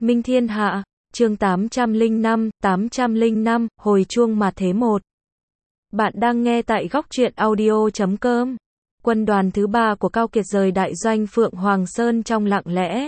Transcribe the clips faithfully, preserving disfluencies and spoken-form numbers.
Minh Thiên Hạ, chương tám trăm lẻ năm, tám trăm lẻ năm, hồi chuông mà thế một. Bạn đang nghe tại góc truyện audio chấm com. Quân đoàn thứ ba của Cao Kiệt rời đại doanh Phượng Hoàng Sơn trong lặng lẽ.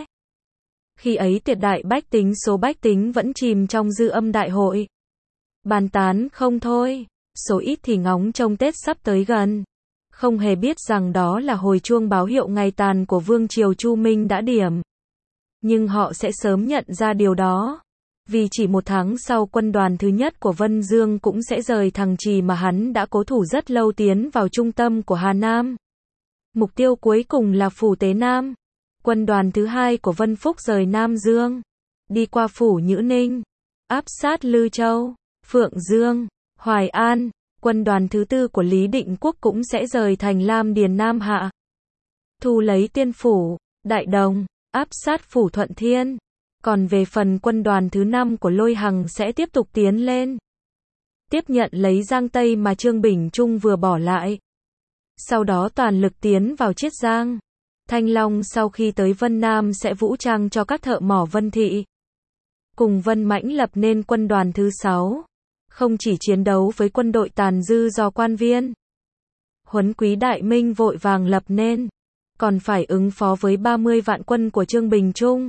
Khi ấy tuyệt đại bách tính số bách tính vẫn chìm trong dư âm đại hội. Bàn tán không thôi, số ít thì ngóng trông Tết sắp tới gần. Không hề biết rằng đó là hồi chuông báo hiệu ngày tàn của Vương triều Chu Minh đã điểm. Nhưng họ sẽ sớm nhận ra điều đó. Vì chỉ một tháng sau quân đoàn thứ nhất của Vân Dương cũng sẽ rời Thằng Trì mà hắn đã cố thủ rất lâu tiến vào trung tâm của Hà Nam. Mục tiêu cuối cùng là Phủ Tế Nam. Quân đoàn thứ hai của Vân Phúc rời Nam Dương. Đi qua Phủ Nhữ Ninh. Áp sát Lư Châu, Phượng Dương, Hoài An. Quân đoàn thứ tư của Lý Định Quốc cũng sẽ rời thành Lam Điền Nam Hạ. Thu lấy Tiên Phủ, Đại Đồng, áp sát Phủ Thuận Thiên. Còn về phần quân đoàn thứ năm của Lôi Hằng sẽ tiếp tục tiến lên. Tiếp nhận lấy Giang Tây mà Trương Bình Trung vừa bỏ lại. Sau đó toàn lực tiến vào Chiết Giang. Thanh Long sau khi tới Vân Nam sẽ vũ trang cho các thợ mỏ Vân Thị. Cùng Vân Mãnh lập nên quân đoàn thứ sáu. Không chỉ chiến đấu với quân đội tàn dư do quan viên. Huấn Quý Đại Minh vội vàng lập nên. Còn phải ứng phó với ba mươi vạn quân của Trương Bình Trung.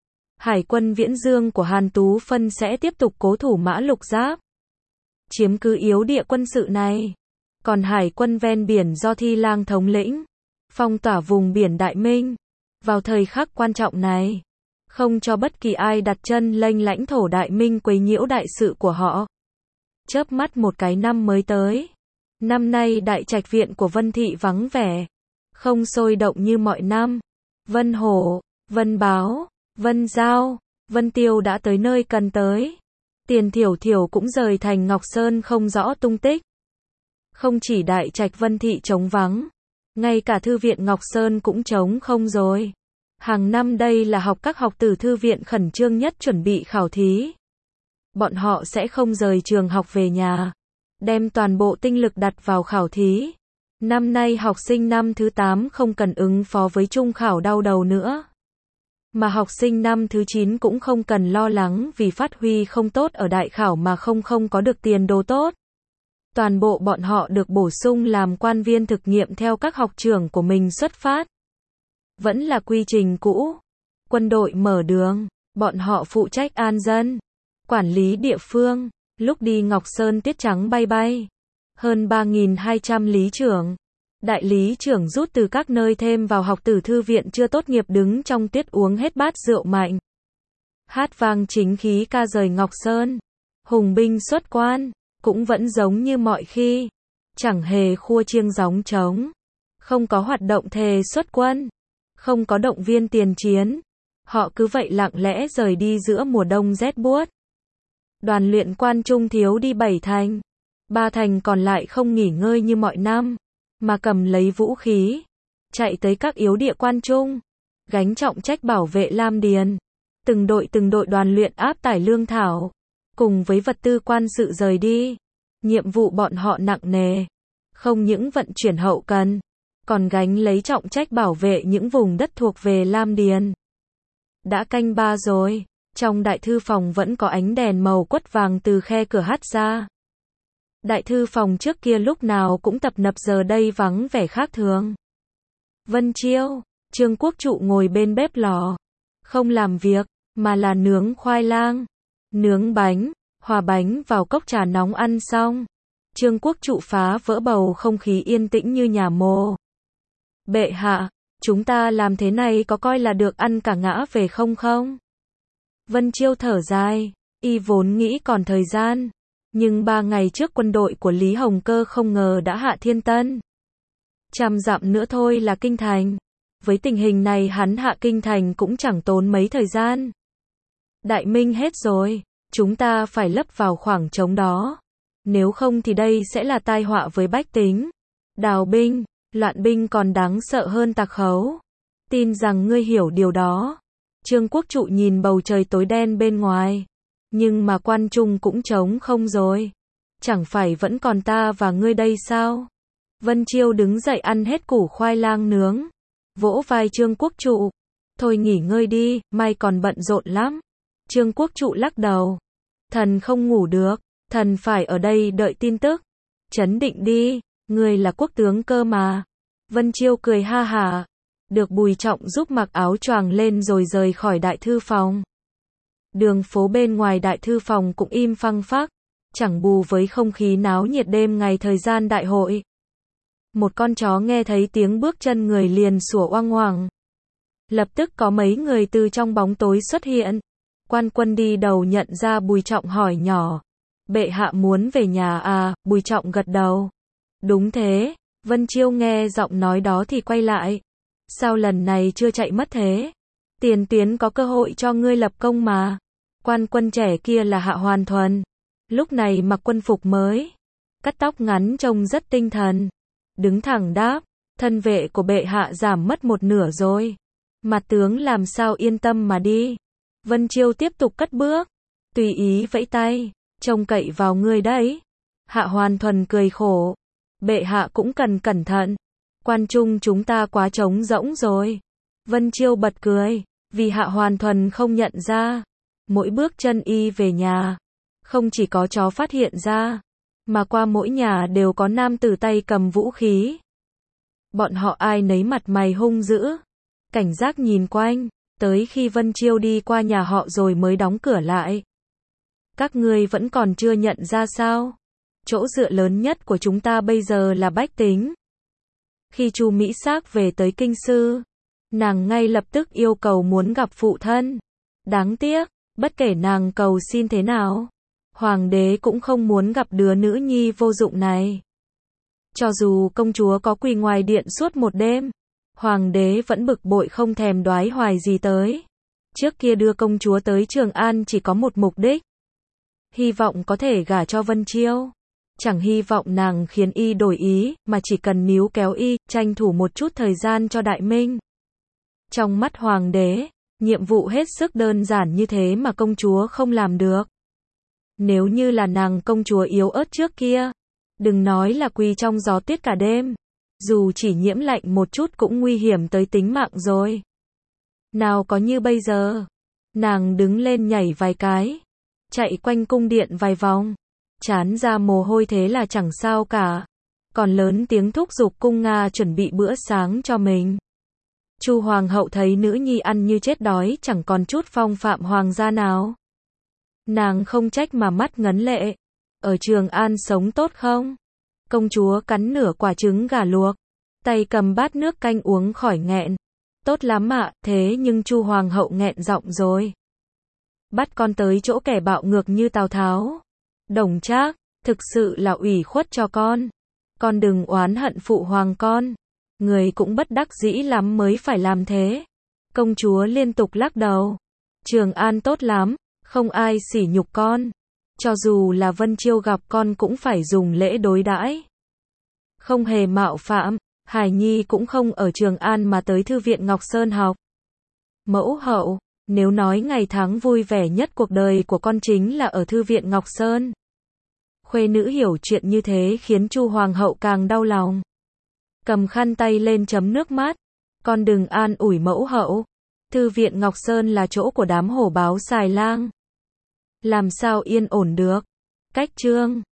Hải quân Viễn Dương của Hàn Tú Phân sẽ tiếp tục cố thủ Mã Lục Giáp. Chiếm cứ yếu địa quân sự này. Còn hải quân ven biển do Thi Lang thống lĩnh. Phong tỏa vùng biển Đại Minh. Vào thời khắc quan trọng này. Không cho bất kỳ ai đặt chân lênh lãnh thổ Đại Minh quấy nhiễu đại sự của họ. Chớp mắt một cái năm mới tới. Năm nay đại trạch viện của Vân Thị vắng vẻ. Không sôi động như mọi năm. Vân Hổ, Vân Báo, Vân Giao, Vân Tiêu đã tới nơi cần tới. Tiền Thiểu Thiểu cũng rời thành Ngọc Sơn không rõ tung tích. Không chỉ đại trạch Vân Thị trống vắng. Ngay cả thư viện Ngọc Sơn cũng trống không rồi. Hàng năm đây là học các học tử thư viện khẩn trương nhất chuẩn bị khảo thí. Bọn họ sẽ không rời trường học về nhà. Đem toàn bộ tinh lực đặt vào khảo thí. Năm nay học sinh năm thứ tám không cần ứng phó với trung khảo đau đầu nữa. Mà học sinh năm thứ chín cũng không cần lo lắng vì phát huy không tốt ở đại khảo mà không không có được tiền đồ tốt. Toàn bộ bọn họ được bổ sung làm quan viên thực nghiệm theo các học trưởng của mình xuất phát. Vẫn là quy trình cũ. Quân đội mở đường, bọn họ phụ trách an dân, quản lý địa phương. Lúc đi Ngọc Sơn tiết trắng bay bay. Hơn ba nghìn hai trăm lý trưởng. Đại lý trưởng rút từ các nơi thêm vào học tử thư viện chưa tốt nghiệp đứng trong tiết uống hết bát rượu mạnh. Hát vang chính khí ca rời Ngọc Sơn. Hùng binh xuất quan, cũng vẫn giống như mọi khi. Chẳng hề khua chiêng gióng trống. Không có hoạt động thề xuất quân. Không có động viên tiền chiến. Họ cứ vậy lặng lẽ rời đi giữa mùa đông rét buốt. Đoàn luyện quan trung thiếu đi bảy thành. Ba thành còn lại không nghỉ ngơi như mọi năm. Mà cầm lấy vũ khí. Chạy tới các yếu địa quan trung. Gánh trọng trách bảo vệ Lam Điền. Từng đội từng đội đoàn luyện áp tải lương thảo. Cùng với vật tư quan sự rời đi. Nhiệm vụ bọn họ nặng nề. Không những vận chuyển hậu cần. Còn gánh lấy trọng trách bảo vệ những vùng đất thuộc về Lam Điền. Đã canh ba rồi. Trong đại thư phòng vẫn có ánh đèn màu quất vàng từ khe cửa hắt ra. Đại thư phòng trước kia lúc nào cũng tập nập giờ đây vắng vẻ khác thường. Vân Chiêu, Trương Quốc Trụ ngồi bên bếp lò. Không làm việc, mà là nướng khoai lang, nướng bánh, hòa bánh vào cốc trà nóng ăn xong. Trương Quốc Trụ phá vỡ bầu không khí yên tĩnh như nhà mồ. Bệ hạ, chúng ta làm thế này có coi là được ăn cả ngã về không không? Vân Chiêu thở dài, y vốn nghĩ còn thời gian. Nhưng ba ngày trước quân đội của Lý Hồng Cơ không ngờ đã hạ Thiên Tân. Trăm dặm nữa thôi là kinh thành. Với tình hình này hắn hạ kinh thành cũng chẳng tốn mấy thời gian. Đại Minh hết rồi, chúng ta phải lấp vào khoảng trống đó. Nếu không thì đây sẽ là tai họa với bách tính. Đào binh, loạn binh còn đáng sợ hơn tặc khấu. Tin rằng ngươi hiểu điều đó. Trương Quốc Trụ nhìn bầu trời tối đen bên ngoài. Nhưng mà quan trung cũng trống không rồi. Chẳng phải vẫn còn ta và ngươi đây sao? Vân Chiêu đứng dậy ăn hết củ khoai lang nướng. Vỗ vai Trương Quốc Trụ. Thôi nghỉ ngơi đi, mai còn bận rộn lắm. Trương Quốc Trụ lắc đầu. Thần không ngủ được, thần phải ở đây đợi tin tức. Trấn định đi, người là quốc tướng cơ mà. Vân Chiêu cười ha hả. Được Bùi Trọng giúp mặc áo choàng lên rồi rời khỏi đại thư phòng. Đường phố bên ngoài đại thư phòng cũng im phăng phắc, chẳng bù với không khí náo nhiệt đêm ngày thời gian đại hội. Một con chó nghe thấy tiếng bước chân người liền sủa oang oàng. Lập tức có mấy người từ trong bóng tối xuất hiện. Quan Quân đi đầu nhận ra Bùi Trọng hỏi nhỏ. Bệ hạ muốn về nhà à? Bùi Trọng gật đầu. Đúng thế. Vân Chiêu nghe giọng nói đó thì quay lại. Sao lần này chưa chạy mất thế? Tiền Tuyến có cơ hội cho ngươi lập công mà. Quan Quân trẻ kia là Hạ Hoàn Thuần. Lúc này mặc quân phục mới, cắt tóc ngắn trông rất tinh thần. Đứng thẳng đáp, thân vệ của bệ hạ giảm mất một nửa rồi. Mặt tướng làm sao yên tâm mà đi. Vân Chiêu tiếp tục cất bước, tùy ý vẫy tay, trông cậy vào ngươi đấy. Hạ Hoàn Thuần cười khổ, bệ hạ cũng cần cẩn thận. Quan trung chúng ta quá trống rỗng rồi. Vân Chiêu bật cười, vì Hạ Hoàn Thuần không nhận ra. Mỗi bước chân y về nhà, không chỉ có chó phát hiện ra, mà qua mỗi nhà đều có nam tử tay cầm vũ khí. Bọn họ ai nấy mặt mày hung dữ, cảnh giác nhìn quanh, tới khi Vân Chiêu đi qua nhà họ rồi mới đóng cửa lại. Các ngươi vẫn còn chưa nhận ra sao? Chỗ dựa lớn nhất của chúng ta bây giờ là bách tính. Khi Chu Mỹ Sắc về tới kinh sư, nàng ngay lập tức yêu cầu muốn gặp phụ thân. Đáng tiếc, bất kể nàng cầu xin thế nào, hoàng đế cũng không muốn gặp đứa nữ nhi vô dụng này. Cho dù công chúa có quỳ ngoài điện suốt một đêm, hoàng đế vẫn bực bội không thèm đoái hoài gì tới. Trước kia đưa công chúa tới Trường An chỉ có một mục đích. Hy vọng có thể gả cho Vân Chiêu. Chẳng hy vọng nàng khiến y đổi ý, mà chỉ cần níu kéo y, tranh thủ một chút thời gian cho Đại Minh. Trong mắt hoàng đế, nhiệm vụ hết sức đơn giản như thế mà công chúa không làm được. Nếu như là nàng công chúa yếu ớt trước kia, đừng nói là quỳ trong gió tuyết cả đêm, dù chỉ nhiễm lạnh một chút cũng nguy hiểm tới tính mạng rồi. Nào có như bây giờ, nàng đứng lên nhảy vài cái, chạy quanh cung điện vài vòng, chán ra mồ hôi thế là chẳng sao cả, còn lớn tiếng thúc giục cung Nga chuẩn bị bữa sáng cho mình. Chu hoàng hậu thấy nữ nhi ăn như chết đói chẳng còn chút phong phạm hoàng gia nào. Nàng không trách mà mắt ngấn lệ. Ở Trường An sống tốt không? Công chúa cắn nửa quả trứng gà luộc, tay cầm bát nước canh uống khỏi nghẹn. Tốt lắm ạ, thế nhưng Chu hoàng hậu nghẹn giọng rồi. Bắt con tới chỗ kẻ bạo ngược như Tào Tháo. Đồng Trác, thực sự là ủy khuất cho con. Con đừng oán hận phụ hoàng con. Người cũng bất đắc dĩ lắm mới phải làm thế. Công chúa liên tục lắc đầu. Trường An tốt lắm, không ai sỉ nhục con. Cho dù là Vân Chiêu gặp con cũng phải dùng lễ đối đãi. Không hề mạo phạm, Hải Nhi cũng không ở Trường An mà tới Thư viện Ngọc Sơn học. Mẫu hậu, nếu nói ngày tháng vui vẻ nhất cuộc đời của con chính là ở Thư viện Ngọc Sơn. Khuê nữ hiểu chuyện như thế khiến Chu hoàng hậu càng đau lòng. Cầm khăn tay lên chấm nước mắt. Con đừng an ủi mẫu hậu. Thư viện Ngọc Sơn là chỗ của đám hổ báo xài lang. Làm sao yên ổn được. Cách chương